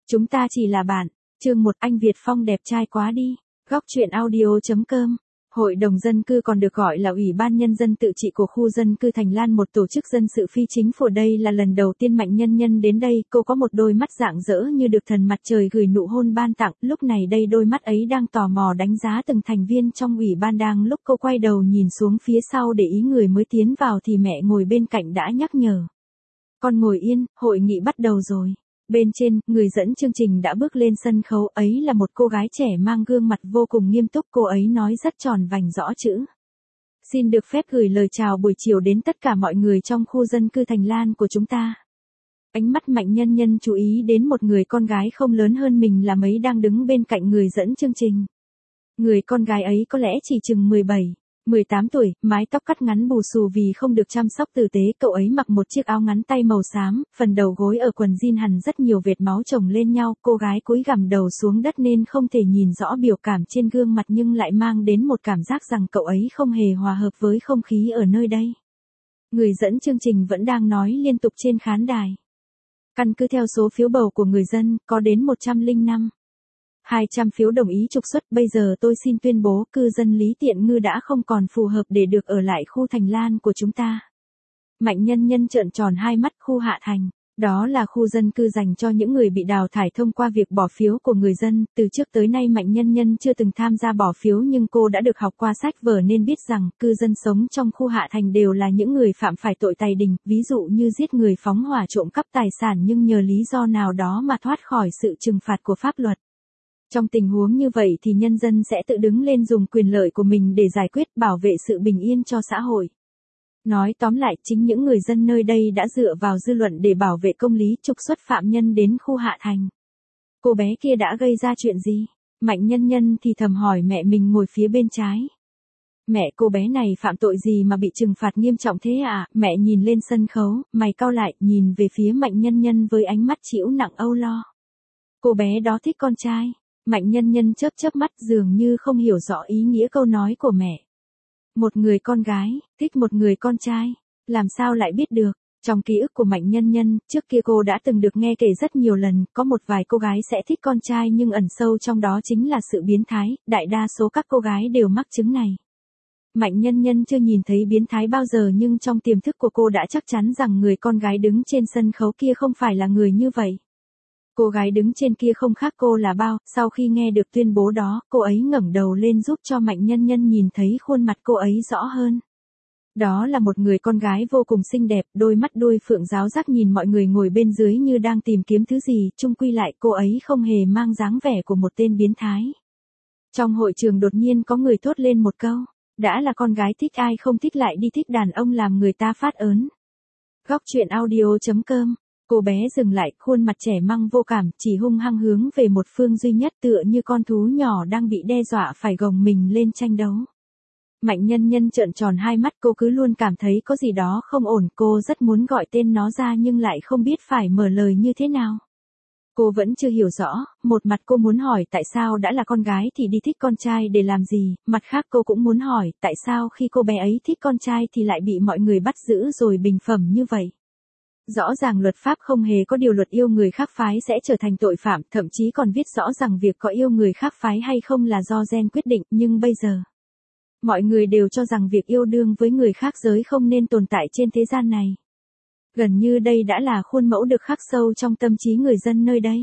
Chúng ta chỉ là bạn. Chương 1, anh Việt Phong đẹp trai quá đi. Góc truyện audio.com. Hội đồng dân cư còn được gọi là Ủy ban Nhân dân tự trị của khu dân cư Thành Lan, một tổ chức dân sự phi chính phủ. Đây là lần đầu tiên Mạnh Nhân Nhân đến đây. Cô có một đôi mắt rạng rỡ như được thần mặt trời gửi nụ hôn ban tặng. Lúc này đây đôi mắt ấy đang tò mò đánh giá từng thành viên trong ủy ban. Đang lúc cô quay đầu nhìn xuống phía sau để ý người mới tiến vào thì mẹ ngồi bên cạnh đã nhắc nhở. Con ngồi yên, hội nghị bắt đầu rồi. Bên trên, người dẫn chương trình đã bước lên sân khấu, ấy là một cô gái trẻ mang gương mặt vô cùng nghiêm túc. Cô ấy nói rất tròn vành rõ chữ. Xin được phép gửi lời chào buổi chiều đến tất cả mọi người trong khu dân cư Thành Lan của chúng ta. Ánh mắt Mạnh Nhân Nhân chú ý đến một người con gái không lớn hơn mình là mấy đang đứng bên cạnh người dẫn chương trình. Người con gái ấy có lẽ chỉ chừng 18 tuổi, mái tóc cắt ngắn bù xù vì không được chăm sóc tử tế. Cậu ấy mặc một chiếc áo ngắn tay màu xám, phần đầu gối ở quần jean hằn rất nhiều vệt máu chồng lên nhau. Cô gái cúi gằm đầu xuống đất nên không thể nhìn rõ biểu cảm trên gương mặt, nhưng lại mang đến một cảm giác rằng cậu ấy không hề hòa hợp với không khí ở nơi đây. Người dẫn chương trình vẫn đang nói liên tục trên khán đài. Căn cứ theo số phiếu bầu của người dân, có đến 200 phiếu đồng ý trục xuất. Bây giờ tôi xin tuyên bố cư dân Lý Tiện Ngư đã không còn phù hợp để được ở lại khu Thành Lan của chúng ta. Mạnh Nhân Nhân trợn tròn hai mắt. Khu Hạ Thành, đó là khu dân cư dành cho những người bị đào thải thông qua việc bỏ phiếu của người dân. Từ trước tới nay Mạnh Nhân Nhân chưa từng tham gia bỏ phiếu, nhưng cô đã được học qua sách vở nên biết rằng cư dân sống trong khu Hạ Thành đều là những người phạm phải tội tày đình, ví dụ như giết người, phóng hỏa, trộm cắp tài sản, nhưng nhờ lý do nào đó mà thoát khỏi sự trừng phạt của pháp luật. Trong tình huống như vậy thì nhân dân sẽ tự đứng lên dùng quyền lợi của mình để giải quyết, bảo vệ sự bình yên cho xã hội. Nói tóm lại, chính những người dân nơi đây đã dựa vào dư luận để bảo vệ công lý, trục xuất phạm nhân đến khu Hạ Thành. Cô bé kia đã gây ra chuyện gì? Mạnh Nhân Nhân thì thầm hỏi mẹ mình ngồi phía bên trái. Mẹ, cô bé này phạm tội gì mà bị trừng phạt nghiêm trọng thế ạ? Mẹ nhìn lên sân khấu, mày cau lại, nhìn về phía Mạnh Nhân Nhân với ánh mắt trĩu nặng âu lo. Cô bé đó thích con trai. Mạnh Nhân Nhân chớp mắt dường như không hiểu rõ ý nghĩa câu nói của mẹ. Một người con gái, thích một người con trai, làm sao lại biết được? Trong ký ức của Mạnh Nhân Nhân, trước kia cô đã từng được nghe kể rất nhiều lần, có một vài cô gái sẽ thích con trai nhưng ẩn sâu trong đó chính là sự biến thái, đại đa số các cô gái đều mắc chứng này. Mạnh Nhân Nhân chưa nhìn thấy biến thái bao giờ, nhưng trong tiềm thức của cô đã chắc chắn rằng người con gái đứng trên sân khấu kia không phải là người như vậy. Cô gái đứng trên kia không khác cô là bao. Sau khi nghe được tuyên bố đó, cô ấy ngẩng đầu lên giúp cho Mạnh Nhân Nhân nhìn thấy khuôn mặt cô ấy rõ hơn. Đó là một người con gái vô cùng xinh đẹp, đôi mắt đuôi phượng ráo rác nhìn mọi người ngồi bên dưới như đang tìm kiếm thứ gì. Chung quy lại cô ấy không hề mang dáng vẻ của một tên biến thái. Trong hội trường đột nhiên có người thốt lên một câu. Đã là con gái thích ai không thích lại đi thích đàn ông làm người ta phát ớn. Góc truyện audio.com. Cô bé dừng lại, khuôn mặt trẻ măng vô cảm, chỉ hung hăng hướng về một phương duy nhất, tựa như con thú nhỏ đang bị đe dọa phải gồng mình lên tranh đấu. Mạnh Nhân Nhân trợn tròn hai mắt, cô cứ luôn cảm thấy có gì đó không ổn, cô rất muốn gọi tên nó ra nhưng lại không biết phải mở lời như thế nào. Cô vẫn chưa hiểu rõ, một mặt cô muốn hỏi tại sao đã là con gái thì đi thích con trai để làm gì, mặt khác cô cũng muốn hỏi tại sao khi cô bé ấy thích con trai thì lại bị mọi người bắt giữ rồi bình phẩm như vậy. Rõ ràng luật pháp không hề có điều luật yêu người khác phái sẽ trở thành tội phạm, thậm chí còn viết rõ rằng việc có yêu người khác phái hay không là do gen quyết định, nhưng bây giờ, mọi người đều cho rằng việc yêu đương với người khác giới không nên tồn tại trên thế gian này. Gần như đây đã là khuôn mẫu được khắc sâu trong tâm trí người dân nơi đây.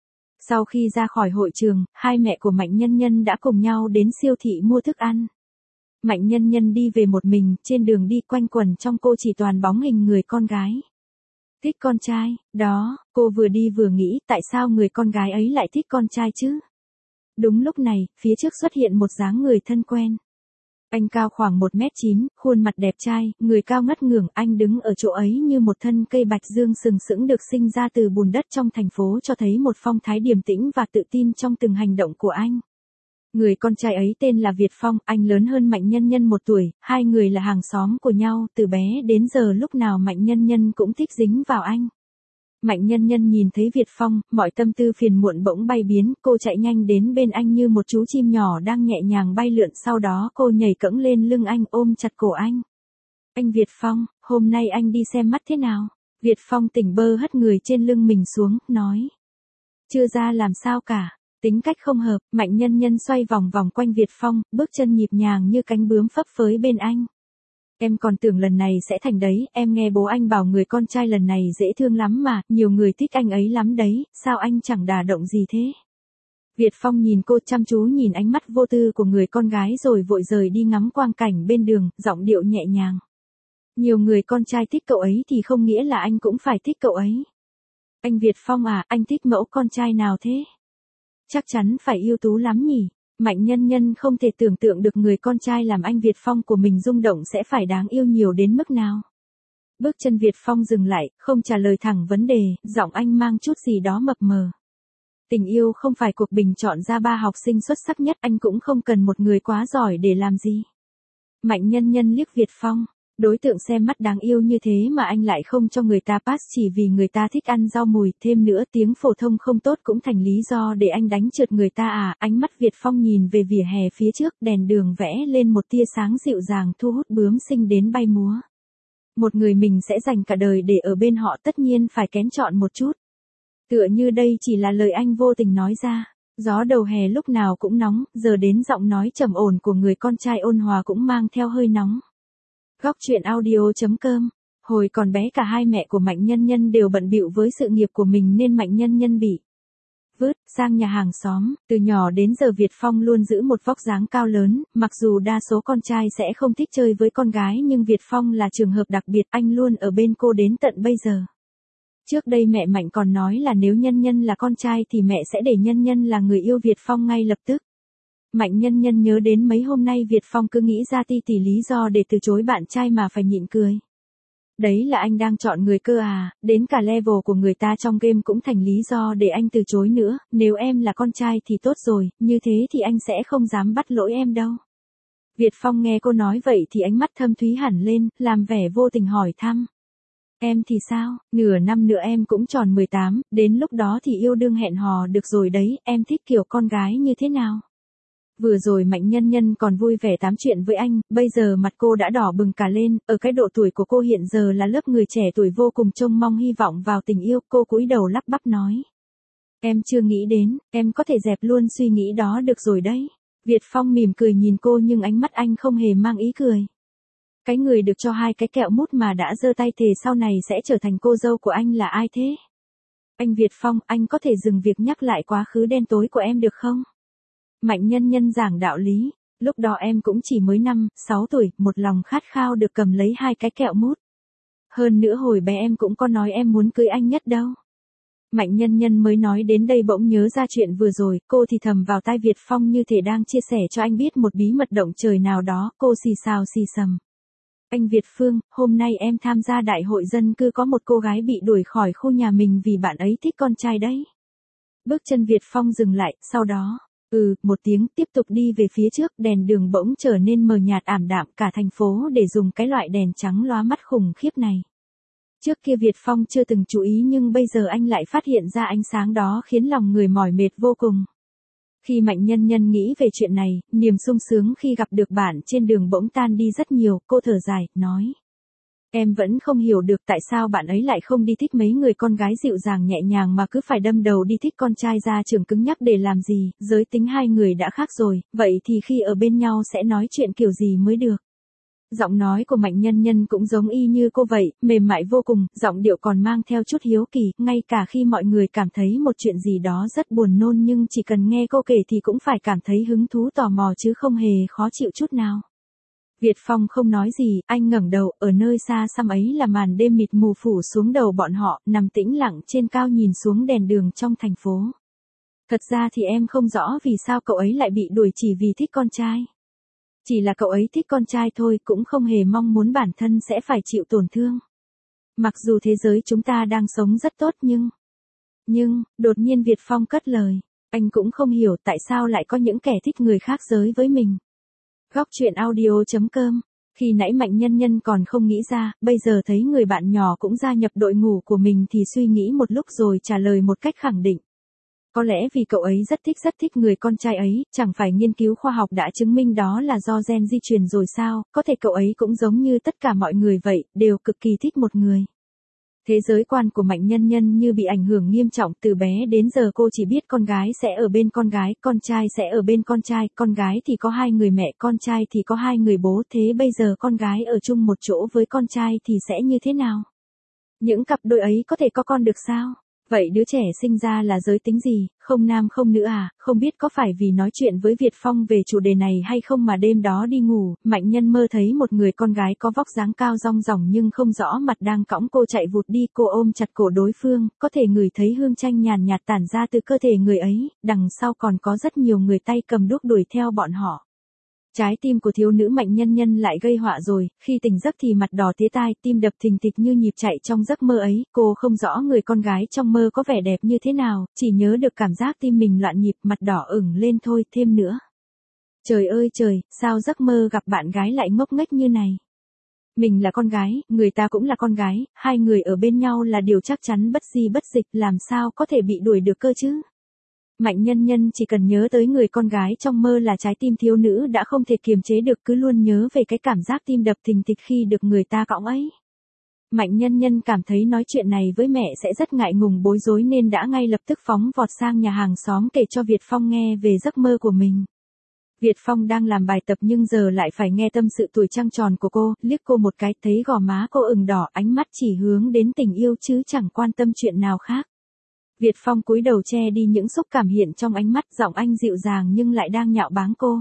Sau khi ra khỏi hội trường, hai mẹ của Mạnh Nhân Nhân đã cùng nhau đến siêu thị mua thức ăn. Mạnh Nhân Nhân đi về một mình, trên đường đi quanh quẩn trong cô chỉ toàn bóng hình người con gái. Thích con trai, đó, cô vừa đi vừa nghĩ tại sao người con gái ấy lại thích con trai chứ? Đúng lúc này, phía trước xuất hiện một dáng người thân quen. Anh cao khoảng 1m9, khuôn mặt đẹp trai, người cao ngất ngưởng, anh đứng ở chỗ ấy như một thân cây bạch dương sừng sững được sinh ra từ bùn đất trong thành phố, cho thấy một phong thái điềm tĩnh và tự tin trong từng hành động của anh. Người con trai ấy tên là Việt Phong, anh lớn hơn Mạnh Nhân Nhân 1 tuổi, hai người là hàng xóm của nhau, từ bé đến giờ lúc nào Mạnh Nhân Nhân cũng thích dính vào anh. Mạnh Nhân Nhân nhìn thấy Việt Phong, mọi tâm tư phiền muộn bỗng bay biến, cô chạy nhanh đến bên anh như một chú chim nhỏ đang nhẹ nhàng bay lượn, sau đó cô nhảy cẫng lên lưng anh ôm chặt cổ anh. Anh Việt Phong, hôm nay anh đi xem mắt thế nào? Việt Phong tỉnh bơ hất người trên lưng mình xuống, nói. Chưa ra làm sao cả. Tính cách không hợp, Mạnh Nhân Nhân xoay vòng vòng quanh Việt Phong, bước chân nhịp nhàng như cánh bướm phấp phới bên anh. Em còn tưởng lần này sẽ thành đấy, em nghe bố anh bảo người con trai lần này dễ thương lắm mà, nhiều người thích anh ấy lắm đấy, sao anh chẳng đả động gì thế? Việt Phong nhìn cô chăm chú nhìn ánh mắt vô tư của người con gái rồi vội rời đi ngắm quang cảnh bên đường, giọng điệu nhẹ nhàng. Nhiều người con trai thích cậu ấy thì không nghĩa là anh cũng phải thích cậu ấy. Anh Việt Phong à, anh thích mẫu con trai nào thế? Chắc chắn phải ưu tú lắm nhỉ? Mạnh Nhân Nhân không thể tưởng tượng được người con trai làm anh Việt Phong của mình rung động sẽ phải đáng yêu nhiều đến mức nào. Bước chân Việt Phong dừng lại, không trả lời thẳng vấn đề, giọng anh mang chút gì đó mập mờ. Tình yêu không phải cuộc bình chọn ra 3 học sinh xuất sắc nhất, anh cũng không cần một người quá giỏi để làm gì. Mạnh Nhân Nhân liếc Việt Phong, đối tượng xem mắt đáng yêu như thế mà anh lại không cho người ta pass chỉ vì người ta thích ăn rau mùi, thêm nữa tiếng phổ thông không tốt cũng thành lý do để anh đánh trượt người ta à. Ánh mắt Việt Phong nhìn về vỉa hè phía trước, đèn đường vẽ lên một tia sáng dịu dàng thu hút bướm xinh đến bay múa. Một người mình sẽ dành cả đời để ở bên họ tất nhiên phải kén chọn một chút. Tựa như đây chỉ là lời anh vô tình nói ra. Gió đầu hè lúc nào cũng nóng, giờ đến giọng nói trầm ổn của người con trai ôn hòa cũng mang theo hơi nóng. Góc truyện audio.com. Hồi còn bé cả hai mẹ của Mạnh Nhân Nhân đều bận bịu với sự nghiệp của mình nên Mạnh Nhân Nhân bị vứt sang nhà hàng xóm. Từ nhỏ đến giờ Việt Phong luôn giữ một vóc dáng cao lớn, mặc dù đa số con trai sẽ không thích chơi với con gái nhưng Việt Phong là trường hợp đặc biệt, anh luôn ở bên cô đến tận bây giờ. Trước đây mẹ Mạnh còn nói là nếu Nhân Nhân là con trai thì mẹ sẽ để Nhân Nhân là người yêu Việt Phong ngay lập tức. Mạnh Nhân Nhân nhớ đến mấy hôm nay Việt Phong cứ nghĩ ra ti tỉ lý do để từ chối bạn trai mà phải nhịn cười. Đấy là anh đang chọn người cơ à, đến cả level của người ta trong game cũng thành lý do để anh từ chối nữa, nếu em là con trai thì tốt rồi, như thế thì anh sẽ không dám bắt lỗi em đâu. Việt Phong nghe cô nói vậy thì ánh mắt thâm thúy hẳn lên, làm vẻ vô tình hỏi thăm. Em thì sao, nửa năm nữa em cũng tròn 18, đến lúc đó thì yêu đương hẹn hò được rồi đấy, em thích kiểu con gái như thế nào? Vừa rồi Mạnh Nhân Nhân còn vui vẻ tám chuyện với anh, bây giờ mặt cô đã đỏ bừng cả lên, ở cái độ tuổi của cô hiện giờ là lớp người trẻ tuổi vô cùng trông mong hy vọng vào tình yêu, cô cúi đầu lắp bắp nói. Em chưa nghĩ đến, em có thể dẹp luôn suy nghĩ đó được rồi đấy. Việt Phong mỉm cười nhìn cô nhưng ánh mắt anh không hề mang ý cười. Cái người được cho 2 cái kẹo mút mà đã giơ tay thề sau này sẽ trở thành cô dâu của anh là ai thế? Anh Việt Phong, anh có thể dừng việc nhắc lại quá khứ đen tối của em được không? Mạnh Nhân Nhân giảng đạo lý, lúc đó em cũng chỉ mới 5, 6 tuổi, một lòng khát khao được cầm lấy 2 cái kẹo mút. Hơn nữa hồi bé em cũng có nói em muốn cưới anh nhất đâu. Mạnh Nhân Nhân mới nói đến đây bỗng nhớ ra chuyện vừa rồi, cô thì thầm vào tai Việt Phong như thể đang chia sẻ cho anh biết một bí mật động trời nào đó, cô xì xào xì sầm. Anh Việt Phương, hôm nay em tham gia đại hội dân cư có một cô gái bị đuổi khỏi khu nhà mình vì bạn ấy thích con trai đấy. Bước chân Việt Phong dừng lại, sau đó, một tiếng tiếp tục đi về phía trước, đèn đường bỗng trở nên mờ nhạt ảm đạm cả thành phố để dùng cái loại đèn trắng lóa mắt khủng khiếp này. Trước kia Việt Phong chưa từng chú ý nhưng bây giờ anh lại phát hiện ra ánh sáng đó khiến lòng người mỏi mệt vô cùng. Khi Mạnh Nhân Nhân nghĩ về chuyện này, niềm sung sướng khi gặp được bạn trên đường bỗng tan đi rất nhiều, cô thở dài, nói. Em vẫn không hiểu được tại sao bạn ấy lại không đi thích mấy người con gái dịu dàng nhẹ nhàng mà cứ phải đâm đầu đi thích con trai ra trường cứng nhắc để làm gì, giới tính hai người đã khác rồi, vậy thì khi ở bên nhau sẽ nói chuyện kiểu gì mới được. Giọng nói của Mạnh Nhân Nhân cũng giống y như cô vậy, mềm mại vô cùng, giọng điệu còn mang theo chút hiếu kỳ, ngay cả khi mọi người cảm thấy một chuyện gì đó rất buồn nôn nhưng chỉ cần nghe cô kể thì cũng phải cảm thấy hứng thú tò mò chứ không hề khó chịu chút nào. Việt Phong không nói gì, anh ngẩng đầu, ở nơi xa xăm ấy là màn đêm mịt mù phủ xuống đầu bọn họ, nằm tĩnh lặng trên cao nhìn xuống đèn đường trong thành phố. Thật ra thì em không rõ vì sao cậu ấy lại bị đuổi chỉ vì thích con trai. Chỉ là cậu ấy thích con trai thôi, cũng không hề mong muốn bản thân sẽ phải chịu tổn thương. Mặc dù thế giới chúng ta đang sống rất tốt nhưng, đột nhiên Việt Phong cất lời, anh cũng không hiểu tại sao lại có những kẻ thích người khác giới với mình. Góc truyện audio.com. Khi nãy Mạnh Nhân Nhân còn không nghĩ ra, bây giờ thấy người bạn nhỏ cũng gia nhập đội ngũ của mình thì suy nghĩ một lúc rồi trả lời một cách khẳng định. Có lẽ vì cậu ấy rất thích người con trai ấy, chẳng phải nghiên cứu khoa học đã chứng minh đó là do gen di truyền rồi sao, có thể cậu ấy cũng giống như tất cả mọi người vậy, đều cực kỳ thích một người. Thế giới quan của Mạnh Nhân Nhân như bị ảnh hưởng nghiêm trọng, từ bé đến giờ cô chỉ biết con gái sẽ ở bên con gái, con trai sẽ ở bên con trai, con gái thì có hai người mẹ, con trai thì có hai người bố, thế bây giờ con gái ở chung một chỗ với con trai thì sẽ như thế nào? Những cặp đôi ấy có thể có con được sao? Vậy đứa trẻ sinh ra là giới tính gì, không nam không nữ à? Không biết có phải vì nói chuyện với Việt Phong về chủ đề này hay không mà đêm đó đi ngủ, Mạnh Nhân mơ thấy một người con gái có vóc dáng cao rong ròng nhưng không rõ mặt đang cõng cô chạy vụt đi, cô ôm chặt cổ đối phương, có thể ngửi thấy hương chanh nhàn nhạt tản ra từ cơ thể người ấy, đằng sau còn có rất nhiều người tay cầm đuốc đuổi theo bọn họ. Trái tim của thiếu nữ Mạnh Nhân Nhân lại gây họa rồi, khi tỉnh giấc thì mặt đỏ tía tai, tim đập thình thịch như nhịp chạy trong giấc mơ ấy, cô không rõ người con gái trong mơ có vẻ đẹp như thế nào, chỉ nhớ được cảm giác tim mình loạn nhịp, mặt đỏ ửng lên thôi, thêm nữa. Trời ơi trời, sao giấc mơ gặp bạn gái lại ngốc nghếch như này? Mình là con gái, người ta cũng là con gái, hai người ở bên nhau là điều chắc chắn bất di bất dịch, làm sao có thể bị đuổi được cơ chứ? Mạnh Nhân Nhân chỉ cần nhớ tới người con gái trong mơ là trái tim thiếu nữ đã không thể kiềm chế được, cứ luôn nhớ về cái cảm giác tim đập thình thịch khi được người ta cõng ấy. Mạnh Nhân Nhân cảm thấy nói chuyện này với mẹ sẽ rất ngại ngùng bối rối nên đã ngay lập tức phóng vọt sang nhà hàng xóm kể cho Việt Phong nghe về giấc mơ của mình. Việt Phong đang làm bài tập nhưng giờ lại phải nghe tâm sự tuổi trăng tròn của cô, liếc cô một cái thấy gò má cô ửng đỏ, ánh mắt chỉ hướng đến tình yêu chứ chẳng quan tâm chuyện nào khác. Việt Phong cúi đầu che đi những xúc cảm hiện trong ánh mắt, giọng anh dịu dàng nhưng lại đang nhạo báng cô.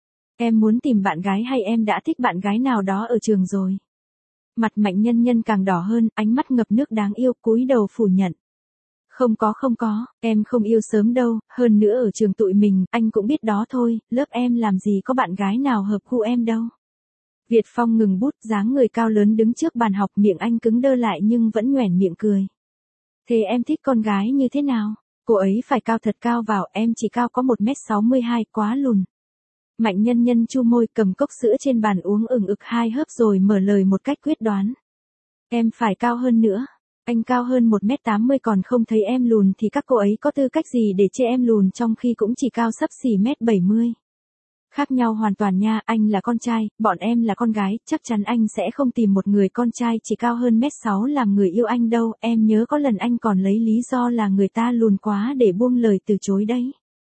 Em muốn tìm bạn gái hay em đã thích bạn gái nào đó ở trường rồi? Mặt Mạnh Nhân Nhân càng đỏ hơn, ánh mắt ngập nước đáng yêu, cúi đầu phủ nhận. Không có, em không yêu sớm đâu, hơn nữa ở trường tụi mình, anh cũng biết đó thôi, lớp em làm gì có bạn gái nào hợp gu em đâu. Việt Phong ngừng bút, dáng người cao lớn đứng trước bàn học, miệng anh cứng đơ lại nhưng vẫn nhoẻn miệng cười. Thế em thích con gái như thế nào? Cô ấy phải cao thật cao vào, em chỉ cao có 1m62, quá lùn. Mạnh Nhân Nhân chu môi, cầm cốc sữa trên bàn uống ừng ực 2 hớp rồi mở lời một cách quyết đoán. Em phải cao hơn nữa. Anh cao hơn 1m80 còn không thấy em lùn thì các cô ấy có tư cách gì để chê em lùn trong khi cũng chỉ cao xấp xỉ 1m70. Khác nhau hoàn toàn nha, anh là con trai, bọn em là con gái, chắc chắn anh sẽ không tìm một người con trai chỉ cao hơn 1m6 làm người yêu anh đâu, em nhớ có lần anh còn lấy lý do là người ta lùn quá để buông lời từ chối đấy.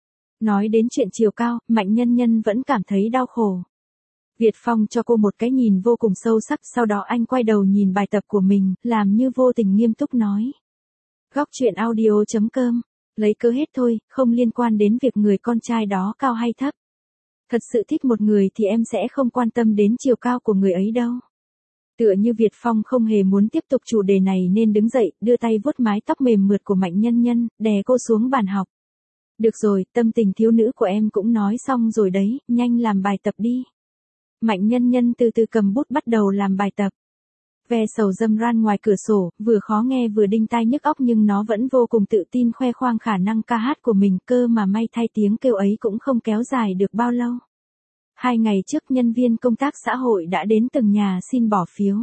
Nói đến chuyện chiều cao, Mạnh Nhân Nhân vẫn cảm thấy đau khổ. Việt Phong cho cô một cái nhìn vô cùng sâu sắc, sau đó anh quay đầu nhìn bài tập của mình, làm như vô tình nghiêm túc nói. Góc truyện audio.com, lấy cớ hết thôi, không liên quan đến việc người con trai đó cao hay thấp. Thật sự thích một người thì em sẽ không quan tâm đến chiều cao của người ấy đâu. Tựa như Việt Phong không hề muốn tiếp tục chủ đề này nên đứng dậy, đưa tay vuốt mái tóc mềm mượt của Mạnh Nhân Nhân, đè cô xuống bàn học. Được rồi, tâm tình thiếu nữ của em cũng nói xong rồi đấy, nhanh làm bài tập đi. Mạnh Nhân Nhân từ từ cầm bút bắt đầu làm bài tập. Ve sầu râm ran ngoài cửa sổ, vừa khó nghe vừa đinh tai nhức óc nhưng nó vẫn vô cùng tự tin khoe khoang khả năng ca hát của mình, cơ mà may thay tiếng kêu ấy cũng không kéo dài được bao lâu. 2 ngày trước nhân viên công tác xã hội đã đến từng nhà xin bỏ phiếu.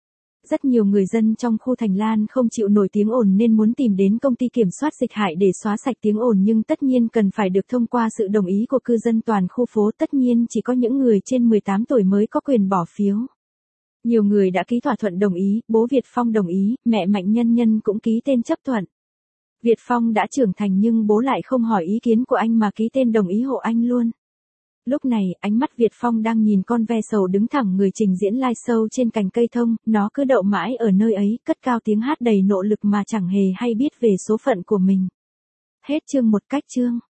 Rất nhiều người dân trong khu Thành Lan không chịu nổi tiếng ồn nên muốn tìm đến công ty kiểm soát dịch hại để xóa sạch tiếng ồn nhưng tất nhiên cần phải được thông qua sự đồng ý của cư dân toàn khu phố, tất nhiên chỉ có những người trên 18 tuổi mới có quyền bỏ phiếu. Nhiều người đã ký thỏa thuận đồng ý, bố Việt Phong đồng ý, mẹ Mạnh Nhân Nhân cũng ký tên chấp thuận. Việt Phong đã trưởng thành nhưng bố lại không hỏi ý kiến của anh mà ký tên đồng ý hộ anh luôn. Lúc này, ánh mắt Việt Phong đang nhìn con ve sầu đứng thẳng người trình diễn live show trên cành cây thông, nó cứ đậu mãi ở nơi ấy, cất cao tiếng hát đầy nỗ lực mà chẳng hề hay biết về số phận của mình. Hết chương 1 cách chương.